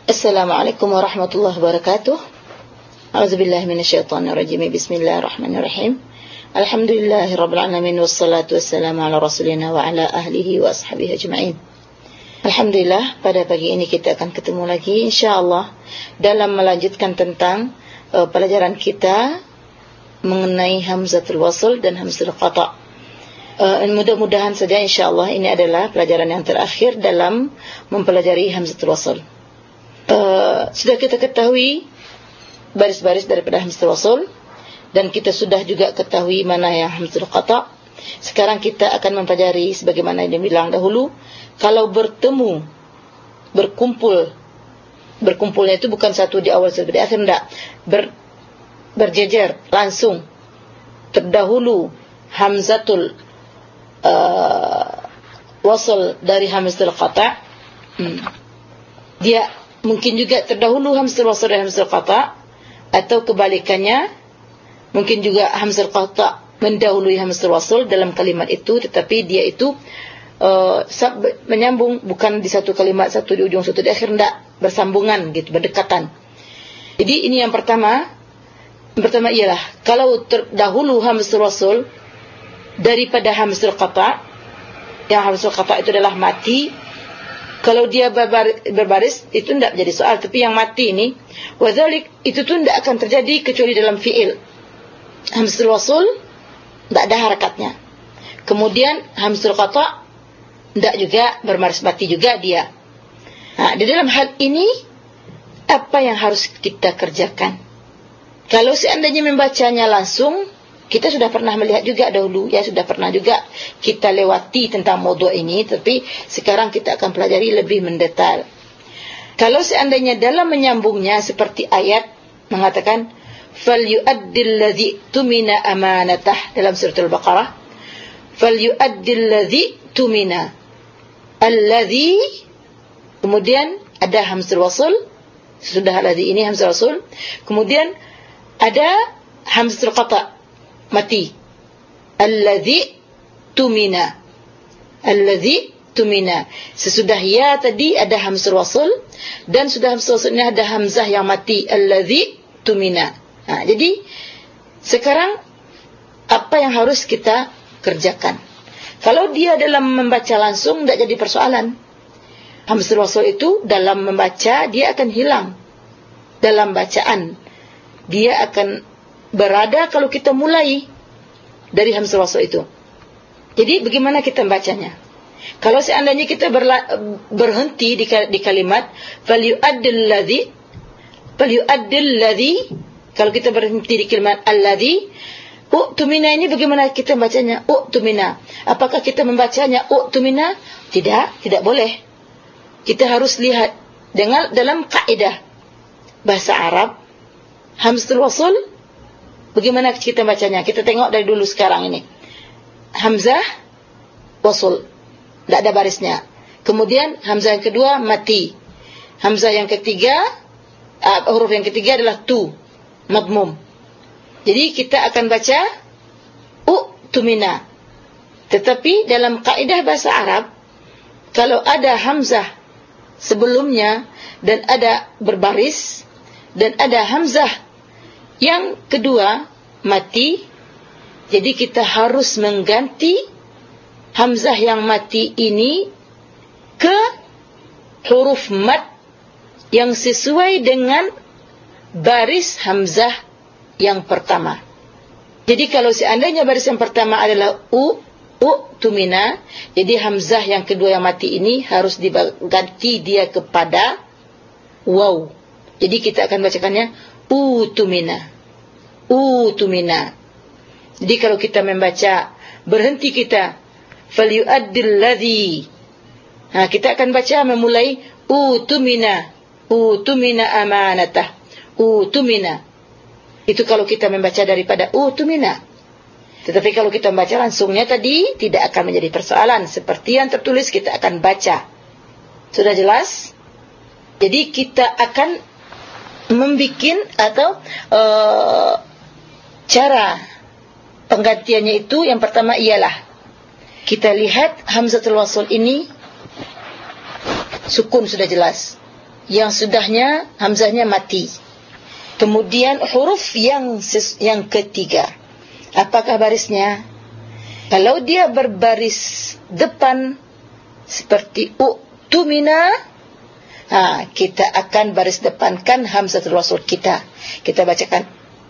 Assalamualaikum warahmatullahi wabarakatuh. A'udzubillahi minasyaitonirrajim. Bismillahirrahmanirrahim. Alhamdulillahirabbil alamin wassalatu wassalamu ala rasulina wa ala ahlihi wa ashabihi ajma'in. Alhamdulillah, pada pagi ini kita akan ketemu lagi insyaallah dalam melanjutkan tentang pelajaran kita mengenai hamzatul wasl dan hamzatul qata'. Mudah-mudahan saja insyaallah ini adalah pelajaran yang terakhir dalam mempelajari hamzatul wasl. Sudah kita ketahui baris-baris daripada hamzatul wasl dan kita sudah juga ketahui mana yang hamzatul qata'. Sekarang kita akan mempelajari sebagaimana yang dibilang dahulu, kalau bertemu, berkumpulnya itu bukan satu di awal satu di akhir, tidak, berjejer langsung. Terdahulu hamzatul wasl dari hamzatul qata', dia mungkin juga terdahulu hamzatul wasl dari hamzatul qata', atau kebalikannya, mungkin juga hamzatul qata' mendahului hamzatul wasl dalam kalimat itu, tetapi dia itu menyambung, bukan di satu kalimat, satu di ujung, satu di akhir, tidak, bersambungan gitu, berdekatan. Jadi ini yang pertama. Yang pertama ialah kalau terdahulu hamzatul wasl daripada hamzatul qata', yang hamzatul qata' itu adalah mati. Kalau dia berbaris itu tidak menjadi soal, tapi yang mati ini wadzalik itu tu tidak akan terjadi kecuali dalam fi'il. Hamzatul wasl tidak ada harakatnya. Kemudian hamzatul qata' tidak juga berbaris mati juga dia. Di dalam hal ini apa yang harus kita kerjakan? Kalau seandainya membacanya langsung, kita sudah pernah melihat juga dahulu, ya, sudah pernah juga kita lewati tentang maudhu' ini, tapi sekarang kita akan pelajari lebih mendetail. Kalau seandainya dalam menyambungnya seperti ayat mengatakan falyu'addil ladzi tumina amanatah dalam surah Al-Baqarah, falyu'addil ladzi tumina alladzi, kemudian ada hamzatul wasl, sudah alladzi ini hamzatul wasl, kemudian ada hamzatul qata' mati, alladzi tumina, alladzi tumina. Sesudah ya tadi ada hamzatul wasl, dan sudah hamzatul wasl ini ada hamzah yang mati, alladzi tumina. Jadi sekarang apa yang harus kita kerjakan? Kalau dia dalam membaca langsung tidak jadi persoalan. Hamzatul wasl itu dalam membaca dia akan hilang. Dalam bacaan dia akan berada kalau kita mulai dari hamzatul wasl itu. Jadi bagaimana kita membacanya? Kalau seandainya kita berhenti di kalimat falyu'addil ladzi, kalau kita berhenti di kalimat alladzi, u'tumina ini bagaimana kita membacanya? U'tumina. Apakah kita membacanya u'tumina? Tidak boleh. Kita harus lihat dalam kaidah bahasa Arab, hamzatul wasl bagaimana kita bacanya? Kita tengok dari dulu sekarang ini. Hamzah wasl, tidak ada barisnya. Kemudian hamzah yang kedua mati. Hamzah yang ketiga, huruf yang ketiga adalah tu, madmum. Jadi kita akan baca u'tumina. Tetapi dalam kaidah bahasa Arab, kalau ada hamzah sebelumnya dan ada berbaris dan ada hamzah yang kedua mati, jadi kita harus mengganti hamzah yang mati ini ke huruf mad yang sesuai dengan baris hamzah yang pertama. Jadi kalau seandainya baris yang pertama adalah u'tumina, jadi hamzah yang kedua yang mati ini harus diganti dia kepada waw. Jadi kita akan bacakannya u'tumina. Jadi kalau kita membaca, berhenti kita falyu'addil ladzi, kita akan baca memulai u'tumina amanatah, u'tumina. Itu kalau kita membaca daripada u'tumina. Tetapi kalau kita membaca langsungnya tadi, tidak akan menjadi persoalan. Seperti yang tertulis kita akan baca. Sudah jelas? Jadi kita akan membikin atau cara penggantiannya itu yang pertama ialah kita lihat hamzatul wasl ini sukun sudah jelas. yang sudahnya hamzahnya mati. Kemudian huruf yang ketiga, apakah barisnya? Kalau dia berbaris depan seperti tumina, kita akan baris depankan hamzatul wasl kita. Kita bacakan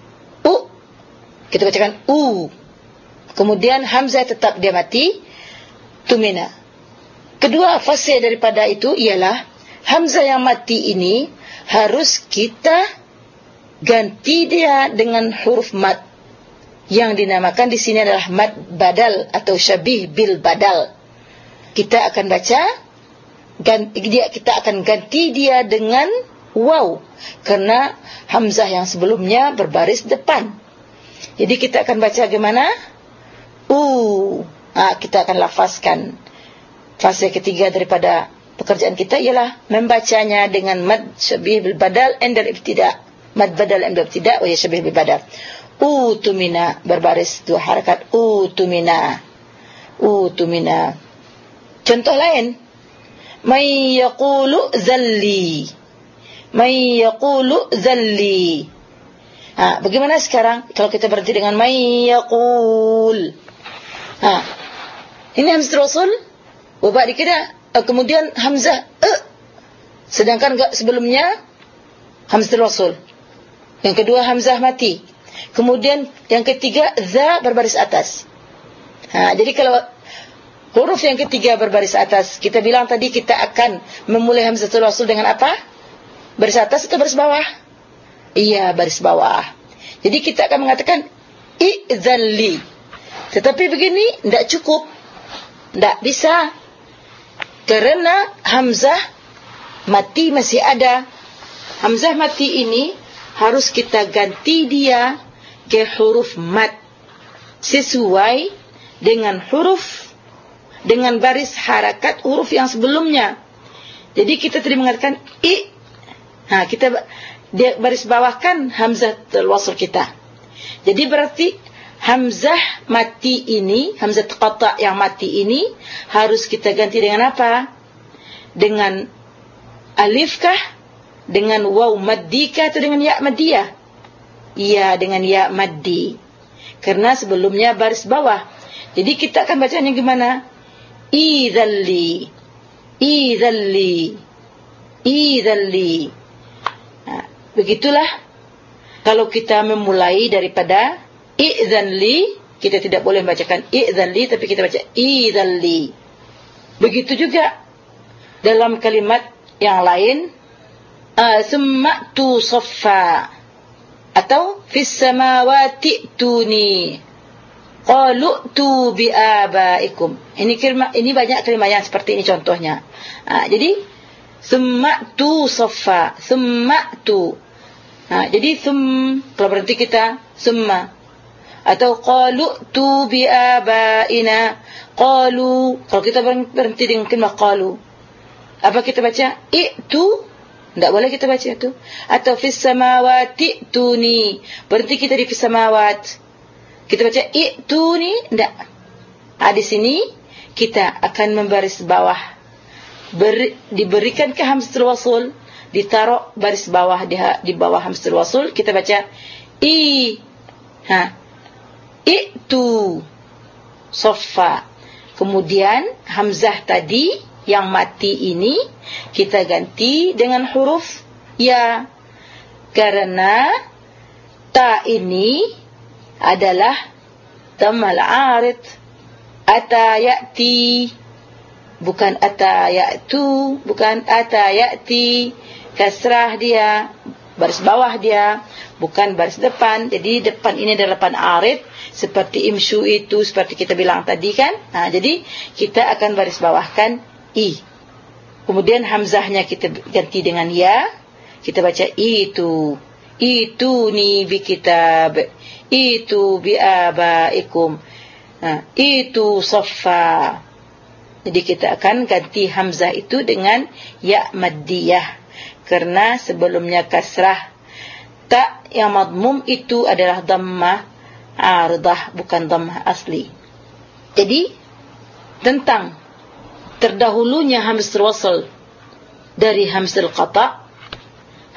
kita bacakan kemudian hamzah tetap dia mati, tumina. Kedua fase daripada itu ialah hamzah yang mati ini harus kita ganti dia dengan huruf mad yang dinamakan di sini adalah mad badal atau syabih bil badal. Kita akan baca kita akan ganti dia dengan waw karena hamzah yang sebelumnya berbaris depan. Jadi kita akan baca bagaimana? Kita akan lafazkan. Fase ketiga daripada pekerjaan kita ialah membacanya dengan mad syabih bil badal indal ibtida. Mad badal indal ibtida wa syabih bil badal. Tumina berbaris dua harakat. Tumina. Contoh lain, may yaqulu zalli. Bagaimana sekarang kalau kita berhenti dengan may yaqul? Ini hamzah wasl, wabak dikira kemudian hamzah sedangkan sebelumnya hamzah wasl. Yang kedua hamzah mati. Kemudian yang ketiga za berbaris atas. Jadi kalau huruf yang ketiga berbaris atas, kita bilang tadi kita akan memulai hamzatul wasl dengan apa? Baris atas atau baris bawah? Iya, baris bawah. Jadi kita akan mengatakan i'dzalli. Tetapi begini tidak cukup. Tidak bisa. Karena hamzah mati masih ada. Hamzah mati ini harus kita ganti dia ke huruf mad sesuai dengan baris harakat huruf yang sebelumnya. Jadi kita tadi mengatakan kita dia baris bawahkan hamzatul wasl kita. Jadi berarti hamzah mati ini, hamzah qata' yang mati ini harus kita ganti dengan apa? Dengan alif kah? Dengan waw maddi kah atau dengan ya maddiyah? Iya, dengan ya maddi. Karena sebelumnya baris bawah. Jadi kita akan bacanya gimana? Idzalli. Begitulah kalau kita memulai daripada i'dzanli, kita tidak boleh membacakan i'dzanli tapi kita baca idzalli. Begitu juga dalam kalimat yang lain, summa'tu saffa atau fis samawati tuni qalu tu bi abaikum. Ini banyak kalimat yang seperti ini contohnya. Jadi summa'tu saffa, summa'tu. Jadi kalau berhenti kita summa atau qalu tu bi abaina. Qalu, kalau kita berhenti dengan kalimat qalu, apa kita baca? Itu tidak boleh kita baca itu. Atau fis samawati tuni, berhenti kita di fis samawat, kita baca ituni, tidak. Di sini kita akan membaris bawah, diberikan ke hamzatul wasl, ditaruh baris bawah di bawah hamzatul wasl, kita baca itu saffa. Kemudian hamzah tadi yang mati ini kita ganti dengan huruf ya, karena ta ini adalah tamal arid. Ata ya'ti, bukan ata ya'tu, bukan ata ya'ti. Kasrah dia, baris bawah dia, bukan baris depan. Jadi depan ini adalah depan arid, seperti imshu itu, seperti kita bilang tadi kan. Jadi kita akan baris bawahkan i. Kemudian hamzahnya kita ganti dengan ya, kita baca itu ni bi kitab, itu bi abaikum, itu saffa. Jadi kita akan ganti hamzah itu dengan ya maddiyah, karena sebelumnya kasrah. Ta yang madmum itu adalah dhammah aridah, bukan dhammah asli. Jadi tentang terdahulunya hamzatul wasl dari hamzatul qata'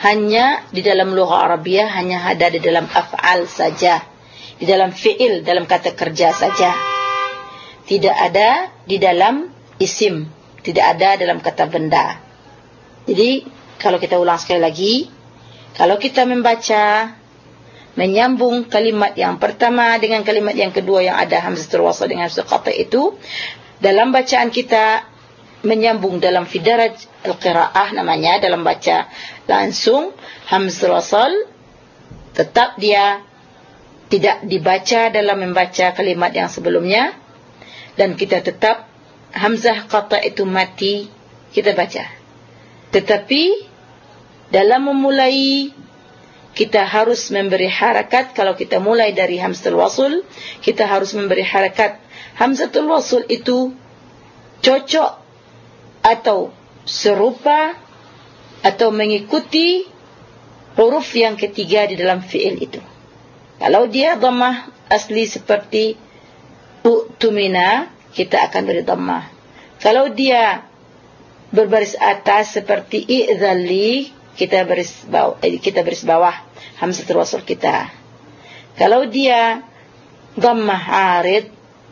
hanya di dalam lughah Arabiah, hanya ada di dalam af'al saja, di dalam fi'il, dalam kata kerja saja. Tidak ada di dalam isim, tidak ada dalam kata benda. Jadi kalau kita ulang sekali lagi, kalau kita membaca, menyambung kalimat yang pertama dengan kalimat yang kedua yang ada hamzatul wasl dengan hamzatul qata' itu, dalam bacaan kita menyambung dalam fidaraj al-qiraah namanya, dalam baca langsung hamzatul wasl tetap dia tidak dibaca dalam membaca kalimat yang sebelumnya, dan kita tetap hamzah qata' itu mati kita baca. Tetapi dalam memulai kita harus memberi harakat. Kalau kita mulai dari hamzatul wasl, kita harus memberi harakat. Hamzatul wasl itu cocok atau serupa atau mengikuti huruf yang ketiga di dalam fi'il itu. Kalau dia dhammah asli seperti u'tumina, kita akan beri dhammah. Kalau dia berbaris atas seperti i'dzalli, kita baris bawah hamzatul wasl kita. Kalau dia dhammah arid,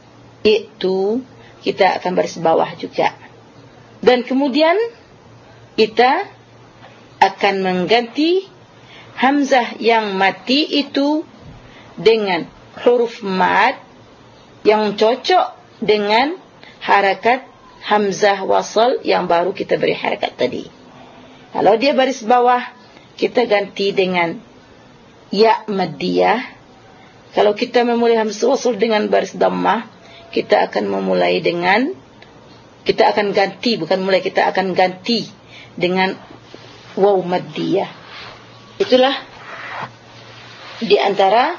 itu kita akan baris bawah juga. Dan kemudian kita akan mengganti hamzah yang mati itu dengan huruf mad yang cocok dengan harakat hamzah wasl yang baru kita beri harakat tadi. Kalau dia baris bawah, kita ganti dengan ya maddiyah. Kalau kita memulai hamzah wasl dengan baris dhammah, kita akan memulai dengan, kita akan ganti, bukan mulai, kita akan ganti dengan waw maddiyah. Itulah di antara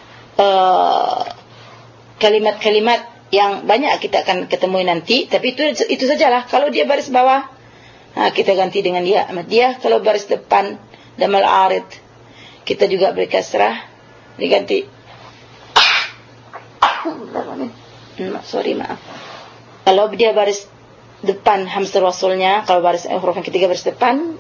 kalimat-kalimat yang banyak kita akan ketemui nanti. Tapi itu sajalah. Kalau dia baris bawah, kita ganti dengan ya maddiyah. Kalau baris depan damal arid, kita juga beri kasrah, diganti maaf. Kalau dia baris depan hamzah waslnya, kalau baris huruf yang ketiga baris depan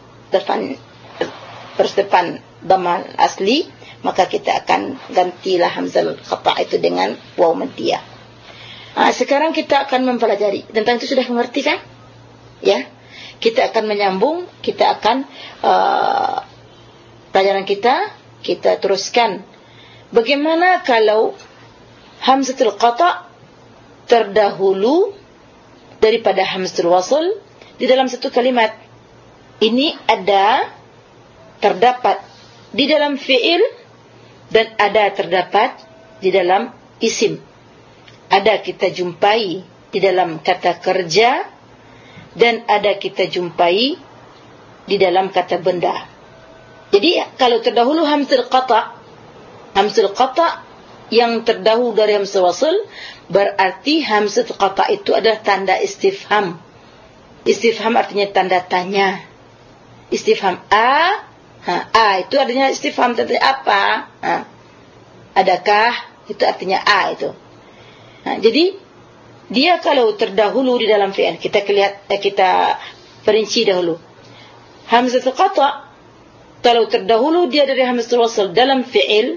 dhammah asli, maka kita akan gantilah hamzah qata' itu dengan waw maddiyah. Sekarang kita akan mempelajari tentang itu. Sudah mengerti kan? Ya. Kita akan menyambung, kita akan pelajaran kita teruskan. Bagaimana kalau hamzatul qata' terdahulu daripada hamzatul wasl di dalam satu kalimat? Ini terdapat di dalam fi'il dan terdapat di dalam isim. Ada kita jumpai di dalam kata kerja dan ada kita jumpai di dalam kata benda. Jadi kalau terdahulu hamzatul qata' yang terdahulu dari hamzah wasl, berarti hamzatul qata' itu adalah tanda istifham. Istifham artinya tanda tanya. Istifham itu artinya istifham, tanda apa? Adakah? Itu artinya itu. Jadi dia kalau terdahulu di dalam fi'il, kita perinci dahulu. Hamzatul qata' kalau terdahulu dia dari hamzatul wasl dalam fi'il,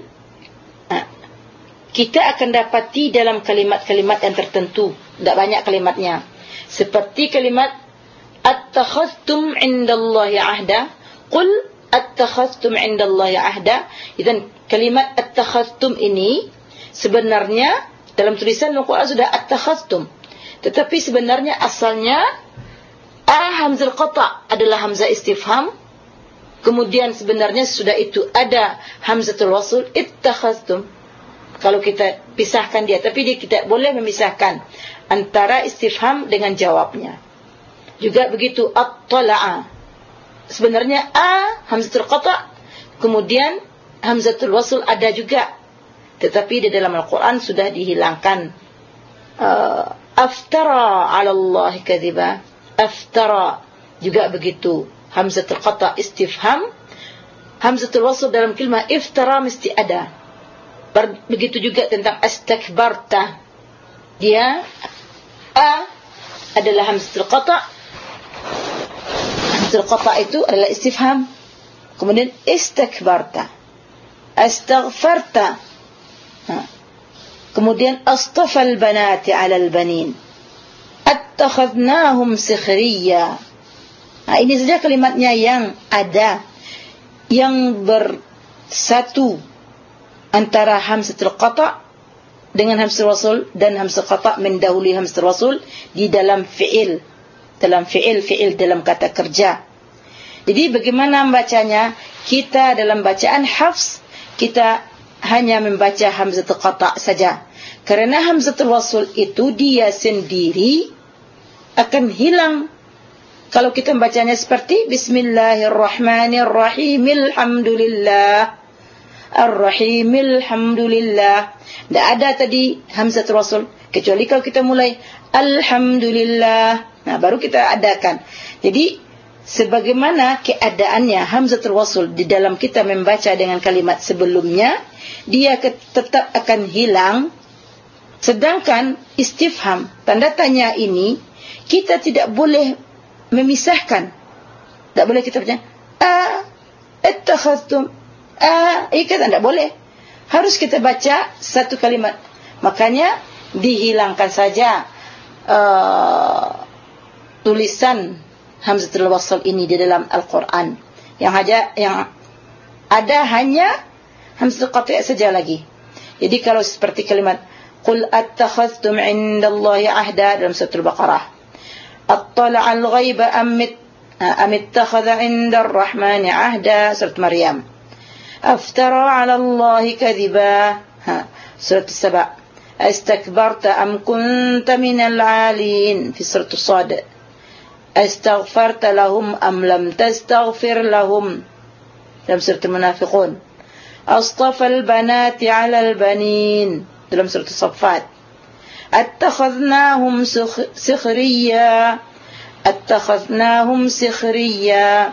kita akan dapati dalam kalimat-kalimat yang tertentu. Tidak banyak kalimatnya. Seperti kalimat attakhadtum indallahi ahda. Qul attakhadtum indallahi ahda. Dan kalimat attakhadtum ini sebenarnya dalam tulisan Al-Quran sudah attakhadtum. Tetapi sebenarnya asalnya hamzah qata' adalah hamzah istifham. Kemudian sebenarnya sudah itu ada hamzatul wasl ittakhadtum. Kalau kita pisahkan dia, tapi dia tidak boleh memisahkan antara istifham dengan jawabnya. Juga begitu at-tala'a. Sebenarnya hamzatul qata', kemudian hamzatul wasl ada juga. Tetapi di dalam Al-Quran sudah dihilangkan. Aftara 'ala Allah kadhiba. Aftara juga begitu. Hamzatul qata' istifham. Hamzatul wasl dalam kalimah iftara mesti ada. Begitu juga tentang astakbarta. Dia adalah hamzatul qata'. Hamzatul qata' itu adalah istifham. Kemudian istakbarta, astaghfarta. Kemudian astafal banati 'alal banin, attakhadnahum sikhriya. Ini saja kalimatnya yang ada, yang bersatu antara hamzatul qata' dengan hamzatul wasl dan hamzatul qata' mendahului hamzatul wasl di dalam fi'il, dalam kata kerja. Jadi bagaimana membacanya? Kita dalam bacaan Hafs, kita hanya membaca hamzatul qata' saja. Karena hamzatul wasl itu dia sendiri akan hilang kalau kita membacanya seperti Bismillahirrahmanirrahim, alhamdulillah, ar-rahimil hamdulillah. Tidak ada tadi hamzatul wasl, kecuali kalau kita mulai alhamdulillah, baru kita adakan. Jadi sebagaimana keadaannya hamzatul wasl di dalam kita membaca dengan kalimat sebelumnya, dia tetap akan hilang. Sedangkan istifham, tanda tanya ini, kita tidak boleh memisahkan. Tak boleh kita baca ittakhadtum, ikat, tidak boleh. Harus kita baca satu kalimat. Makanya dihilangkan saja tulisan hamzatul wasl ini di dalam Al-Quran. Yang ada hanya hamzatul qati' saja lagi. Jadi kalau seperti kalimat Qul attakhadhtum 'indallahi 'ahda dalam surah Al-Baqarah, Attala'al ghaiba am ittakhadha 'indar rahmani 'ahda surah Maryam, Aftara 'ala Allahi kadhiba surah As-Saba, Astakbarta am kunta minal 'alin fi surah As-Sad, Astaghfarta lahum am lam tastaghfir lahum dalam surah Al-Munafiqun, Astafal banati 'alal banin dalam surah As-Saffat, Attakhadnahum sikhriya, Attakhadnahum sikhriya.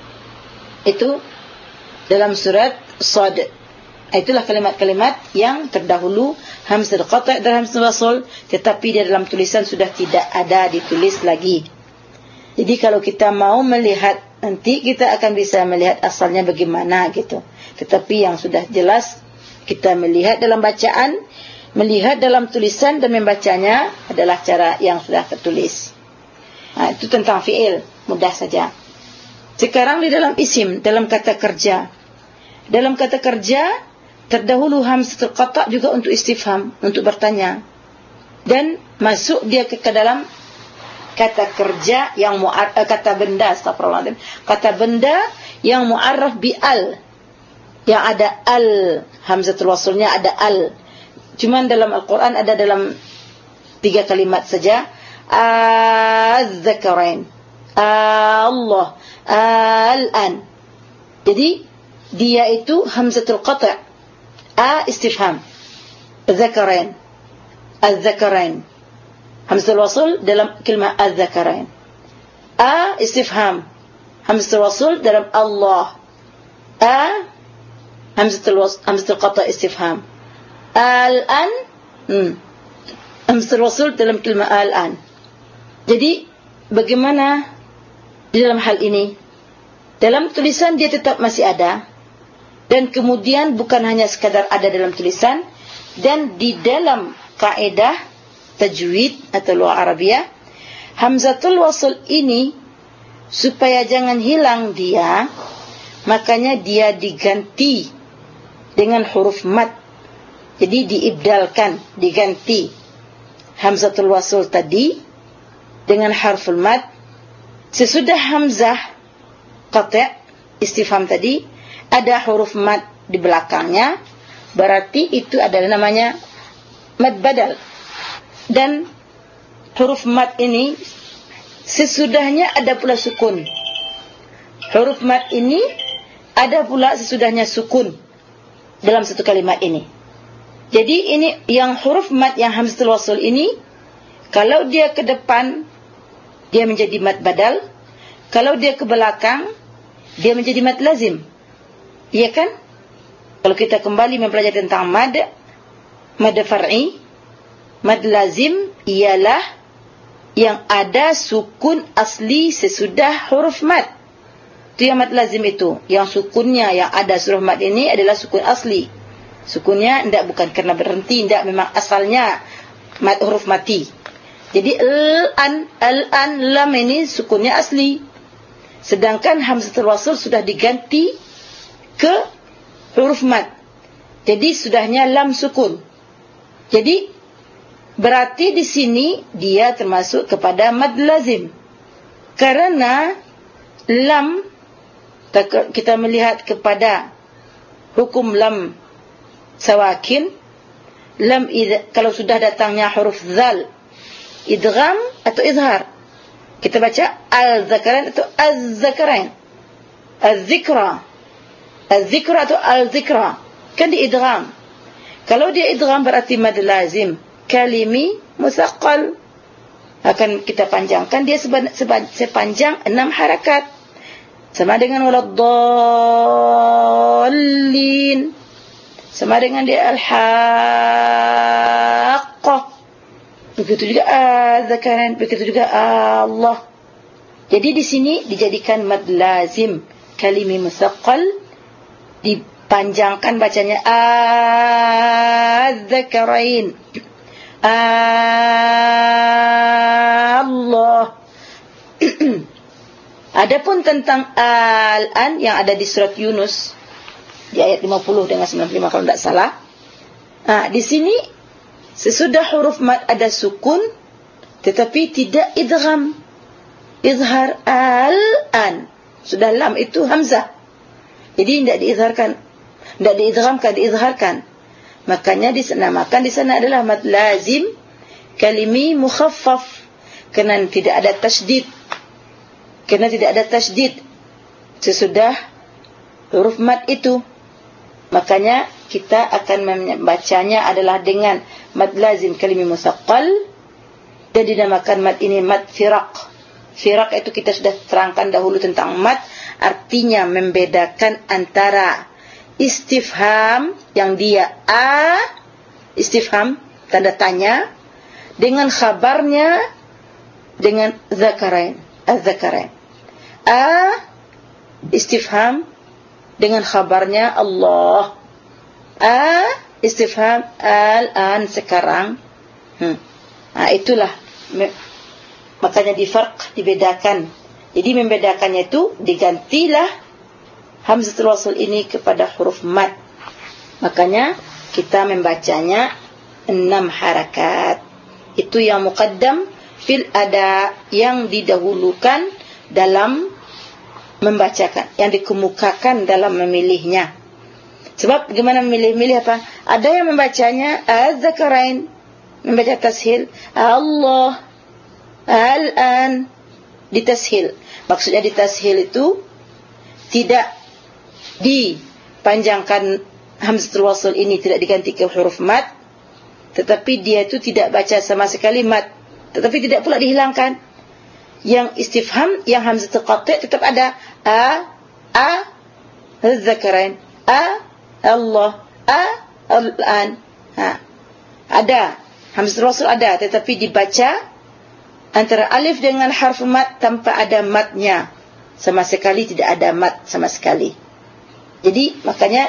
Itu dalam surat Sad. Itulah kalimat-kalimat yang terdahulu hamzatul qata' dan hamzatul wasl, tetapi di dalam tulisan sudah tidak ada ditulis lagi. Jadi kalau kita mau melihat, nanti kita akan bisa melihat asalnya bagaimana gitu. Tetapi yang sudah jelas, kita melihat dalam bacaan, melihat dalam tulisan dan membacanya adalah cara yang sudah tertulis. Itu tentang fi'il, mudah saja. Sekarang di dalam isim, dalam kata kerja. Dalam kata kerja, terdahulu hamzatul qata' juga untuk istifham, untuk bertanya. Dan masuk dia ke dalam kata kerja yang kata benda, astagfirullahaladzim, kata benda yang mu'arraf bi al, yang ada al, hamzatul waslnya ada al. Cuman dalam Al-Quran ada dalam 3 kalimat saja, az-zakarain, Allah, al-an. Jadi dia itu hamzatul qata', istifham, zakarain, az-zakarain, hamzatul wasl dalam kalimat az-zakarain, istifham, hamzatul wasl dalam Allah, hamzatul qata' istifham, al-an, hamzatul wasl dalam kalimat al-an. Jadi bagaimana di dalam hal ini? Dalam tulisan dia tetap masih ada, dan kemudian bukan hanya sekadar ada dalam tulisan, dan di dalam kaidah tajwid atau lughah Arabiyah, hamzatul wasl ini supaya jangan hilang dia, makanya dia diganti dengan huruf mat. Jadi diibdalkan, diganti hamzatul wasl tadi dengan harful mat. Sesudah hamzah qati' istifham tadi ada huruf mat di belakangnya, berarti itu adalah namanya mad badal. Dan huruf mat ini sesudahnya ada pula sukun. Huruf mat ini ada pula sesudahnya sukun dalam satu kalimat ini. Jadi ini yang huruf mat yang hamzatul wasl ini, kalau dia ke depan dia menjadi mad badal, kalau dia ke belakang dia menjadi mad lazim. Iya kan? Kalau kita kembali mempelajari tentang mad far'i, mad lazim ialah yang ada sukun asli sesudah huruf mad. Itu yang mad lazim itu. Yang sukunnya yang ada huruf mad ini adalah sukun asli. Sukunnya bukan karena berhenti, memang asalnya mad huruf mati. Jadi al-an, lam ini sukunnya asli. Sedangkan hamzatul wasl sudah diganti ke huruf mad. Jadi sudahnya lam sukun. Jadi berarti di sini dia termasuk kepada mad lazim. Karena lam, kita melihat kepada hukum lam sawakin, lam kalau sudah datangnya huruf zal, idgham atau izhar, kita baca al-zakarain atau az-zakarain, az-zikra atau al-zikra, kan di idgham. Kalau dia idgham berarti mad lazim kalimi musaqqal, akan kita panjangkan dia sepanjang 6 harakat, sama dengan waladdallin, sama dengan dia al-haqqah, begitu juga az-zakaran, begitu juga Allah. Jadi di sini dijadikan mad lazim kalimi musaqqal, dipanjangkan bacanya az-zakarain, Allah. Adapun tentang al-an yang ada di surat Yunus di ayat 50 dengan 95 kalau tidak salah. Di sini sesudah huruf mad ada sukun tetapi tidak idgham, izhar al-an. Sudah lam itu hamzah. Jadi tidak diizharkan, tidak diidghamkan, diizharkan. Makanya dinamakan di sana adalah mad lazim kalimi mukhaffaf. Kerana tidak ada tasydid. Kerana tidak ada tasydid sesudah huruf mad itu. Makanya kita akan membacanya adalah dengan mad lazim kalimi musaqqal, dan dinamakan mad ini mad firaq. Firaq itu kita sudah terangkan dahulu tentang mad, artinya membedakan antara istifham yang dia istifham tanda tanya, dengan khabarnya dengan zakarain, az-zakarain. Istifham dengan khabarnya Allah. Istifham al-an, sekarang. Itulah makanya difarq, dibedakan. Jadi membedakannya itu digantilah hamzatul wasl ini kepada huruf mad. Makanya kita membacanya 6 harakat. Itu yang muqaddam fil ada, yang didahulukan dalam membacakan, yang dikemukakan dalam memilihnya. Sebab bagaimana memilih apa? Ada yang membacanya az-zakarain, membaca tashil, Allah, al-an, ditashil. Maksudnya ditashil itu tidak dipanjangkan hamzatul wasl ini, tidak diganti ke huruf mad, tetapi dia itu tidak baca sama sekali mad, tetapi tidak pula dihilangkan. Yang istifham, yang hamzatul qati' tetap ada, az-zakarain, Allah, al-an. Ada hamzatul wasl ada, tetapi dibaca antara alif dengan harf mad tanpa ada madnya sama sekali, tidak ada mad sama sekali. Jadi makanya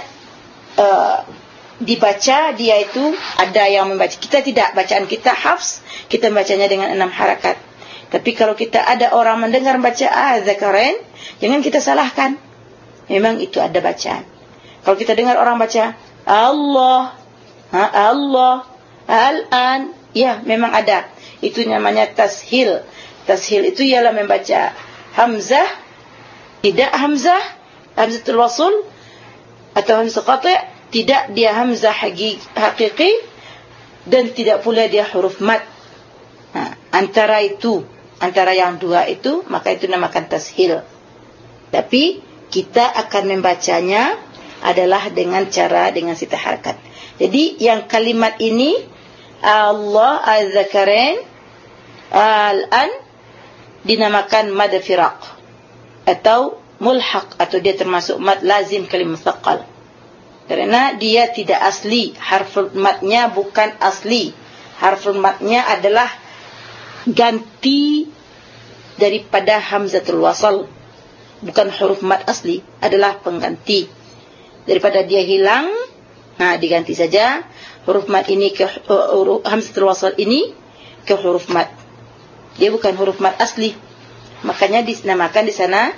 dibaca dia itu ada yang membaca. Kita tidak, bacaan kita hafs, kita membacanya dengan 6 harakat. Tapi kalau kita ada orang mendengar baca az-zakarain, jangan kita salahkan. Memang itu ada bacaan. Kalau kita dengar orang baca Allah, Allah, al-an, ya memang ada. Itu namanya tashil. Tashil itu ialah membaca hamzah, tidak hamzah, hamzatul wasl atau hamzah qati', tidak dia hamzah hakiki, dan tidak pula dia huruf mad. Antara itu, antara yang dua itu, maka itu namakan tashil. Tapi kita akan membacanya adalah dengan cara dengan sita harakat. Jadi yang kalimat ini Allah, az-zakarain, al-an, dinamakan mad firaq atau mulhaq, atau dia termasuk mad lazim kalim musaqqal. Karena dia tidak asli, harful madnya bukan asli. Harful madnya adalah ganti daripada hamzatul wasl. bukan huruf mad asli, adalah pengganti. Daripada dia hilang, diganti saja huruf mad ini ke hamzatul wasl ini ke huruf mad. Dia bukan huruf mad asli. Makanya dinamakan di sana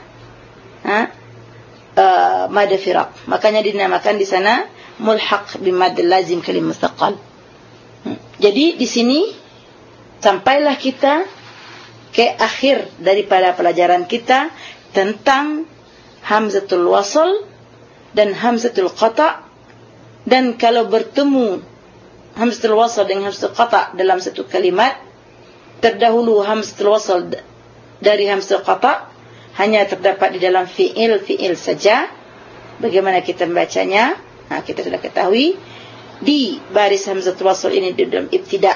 mad firaq. Makanya dinamakan di sana mulhaq bimad lazim kalim mustaqal. Jadi di sini sampailah kita ke akhir daripada pelajaran kita tentang hamzatul wasl dan hamzatul qata'. Dan kalau bertemu hamzatul wasl dengan hamzatul qata' dalam satu kalimat, terdahulu hamzatul wasl dari hamzatul qata' hanya terdapat di dalam fi'il saja. Bagaimana kita membacanya? Kita sudah ketahui. Di baris hamzatul wasl ini di dalam ibtida'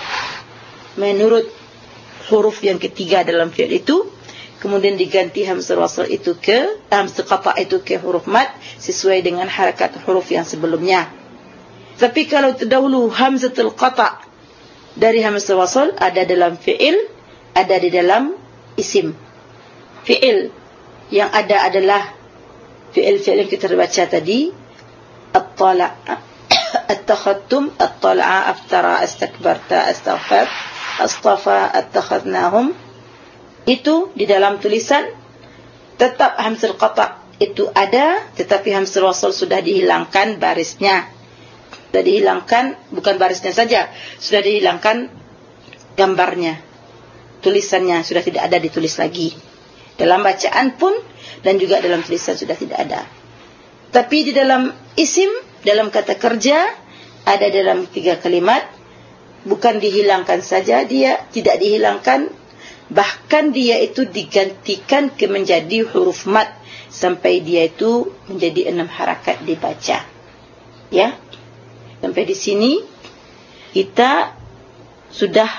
menurut huruf yang ketiga dalam fi'il itu, kemudian diganti hamzatul wasl itu ke hamzatul qata' itu ke huruf mad sesuai dengan harakat huruf yang sebelumnya. Tapi kalau terdahulu hamzatul qata' dari hamzatul wasl ada dalam fi'il, ada di dalam isim. Fi'il yang ada adalah fi'il yang kita baca tadi, at-tala', at-takhattum, at-tala'a, aftara, astakbarta, astaghfar, astafa, attakhadnahum. Itu di dalam tulisan tetap hamzatul qata' itu ada, tetapi hamzatul wasl sudah dihilangkan barisnya. Sudah dihilangkan, bukan barisnya saja, sudah dihilangkan gambarnya, tulisannya sudah tidak ada ditulis lagi. Dalam bacaan pun dan juga dalam tulisan sudah tidak ada. Tapi di dalam isim, dalam kata kerja, ada dalam 3 kalimat, bukan dihilangkan saja, dia tidak dihilangkan, bahkan dia itu digantikan ke menjadi huruf mad sampai dia itu menjadi 6 harakat dibaca. Ya. Sampai di sini kita sudah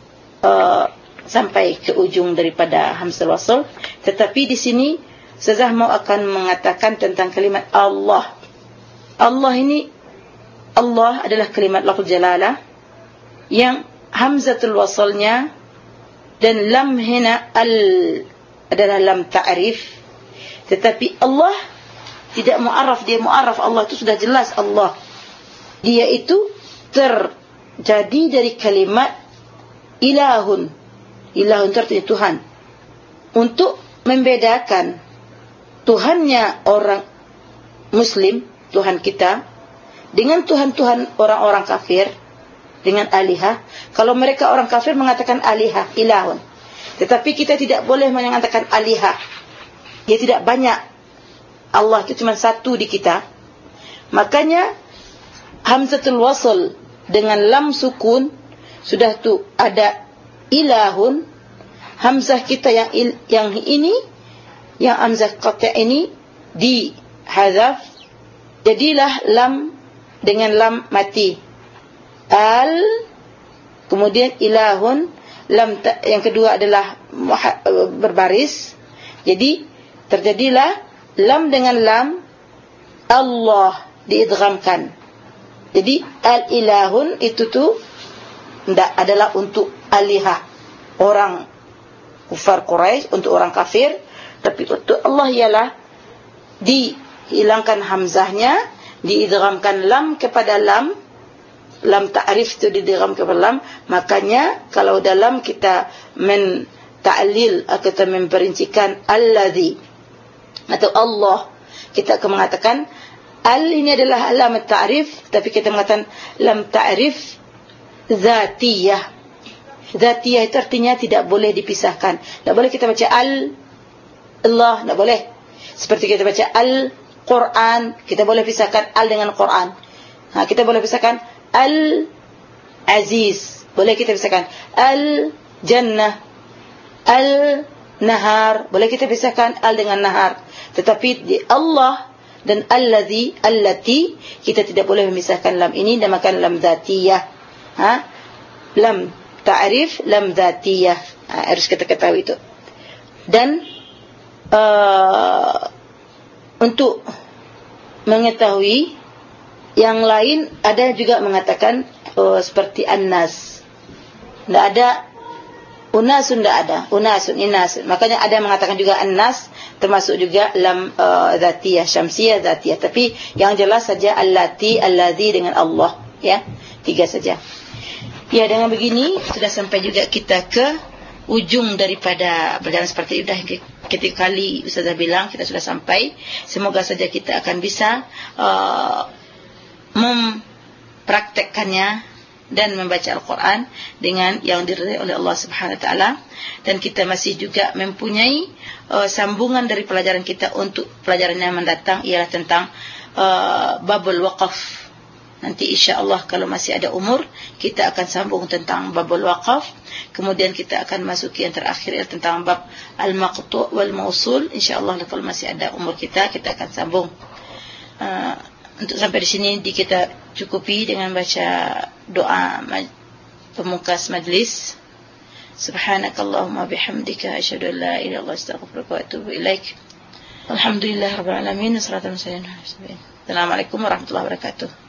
sampai ke ujung daripada hamzatul wasl. Tetapi di sini Ustazah mau akan mengatakan tentang kalimat Allah. Allah ini, Allah adalah kalimat lafaz jalalah yang hamzatul waslnya dan lam hina al adalah lam ta'rif. Tetapi Allah tidak mu'arraf, dia mu'arraf. Allah itu sudah jelas Allah. Dia itu terjadi dari kalimat ilahun. Ilahun itu artinya Tuhan. Untuk membedakan Tuhannya orang Muslim, Tuhan kita, dengan Tuhan-Tuhan orang-orang kafir, dengan alihah. Kalau mereka orang kafir mengatakan alihah, ilahun. Tetapi kita tidak boleh mengatakan alihah. Dia tidak banyak. Allah itu cuma satu di kita. Makanya hamzatul wasl dengan lam sukun sudah tu ada ilahun. Hamzah kita yang ini, yang hamzah qata' ini dihadzaf, jadilah lam dengan lam mati. Al, kemudian ilahun, lam yang kedua adalah berbaris. Jadi terjadilah lam dengan lam, Allah diidghamkan. Jadi al-ilahun itu tu tidak adalah untuk alihah orang kufar Quraisy, untuk orang kafir, tapi untuk Allah ialah dihilangkan hamzahnya, diidghamkan lam kepada lam. Lam ta'rif itu didgham kepada lam. Makanya kalau dalam kita menta'lil atau memperincikan allazi atau Allah, kita akan mengatakan al ini adalah lam ta'rif, tapi kita mengatakan lam ta'rif zatiyah. Zatiyah itu artinya tidak boleh dipisahkan. Tidak boleh kita baca Allah, tidak boleh. Seperti kita baca Al-Quran, kita boleh pisahkan al dengan Quran. Kita boleh pisahkan Al-Aziz, boleh kita pisahkan Al-Jannah, Al-Nahar, boleh kita pisahkan al dengan Nahar. Tetapi di Allah dan Allazi, Allati, kita tidak boleh memisahkan lam ini, dinamakan lam dzatiyah. Lam ta'rif, lam dzatiyah. Harus kita ketahui itu. Dan untuk mengetahui yang lain, ada juga mengatakan seperti An-Nas. Tidak ada Unasun tidak ada, unasun, inasun. Makanya ada mengatakan juga an-nas, termasuk juga lam dzatiyah, syamsiyah, dzatiyah. Tapi yang jelas saja allati, alladzi dengan Allah, ya. 3 saja. Ya, dengan begini sudah sampai juga kita ke ujung daripada perjalanan seperti itu. Dah ketika kali Ustazah bilang kita sudah sampai. Semoga saja kita akan bisa mempraktekkannya dan membaca Al-Quran dengan yang diridai oleh Allah Subhanahu Wa Taala. Dan kita masih juga mempunyai sambungan dari pelajaran kita untuk pelajaran yang mendatang, ialah tentang babul waqaf. Nanti insya-Allah kalau masih ada umur, kita akan sambung tentang babul waqaf. Kemudian kita akan masuki yang terakhir, ialah tentang bab al-maqtu' wal mausul. Insya-Allah kalau masih ada umur kita akan sambung. Untuk sampai di sini kita cukupi dengan baca doa pemungkas majlis. Subhanakallahumma bihamdika asyhadu an la ilaha illa anta astaghfiruka wa atubu ilaik. Alhamdulillahirabbil alamin. Assalamualaikum warahmatullahi wabarakatuh.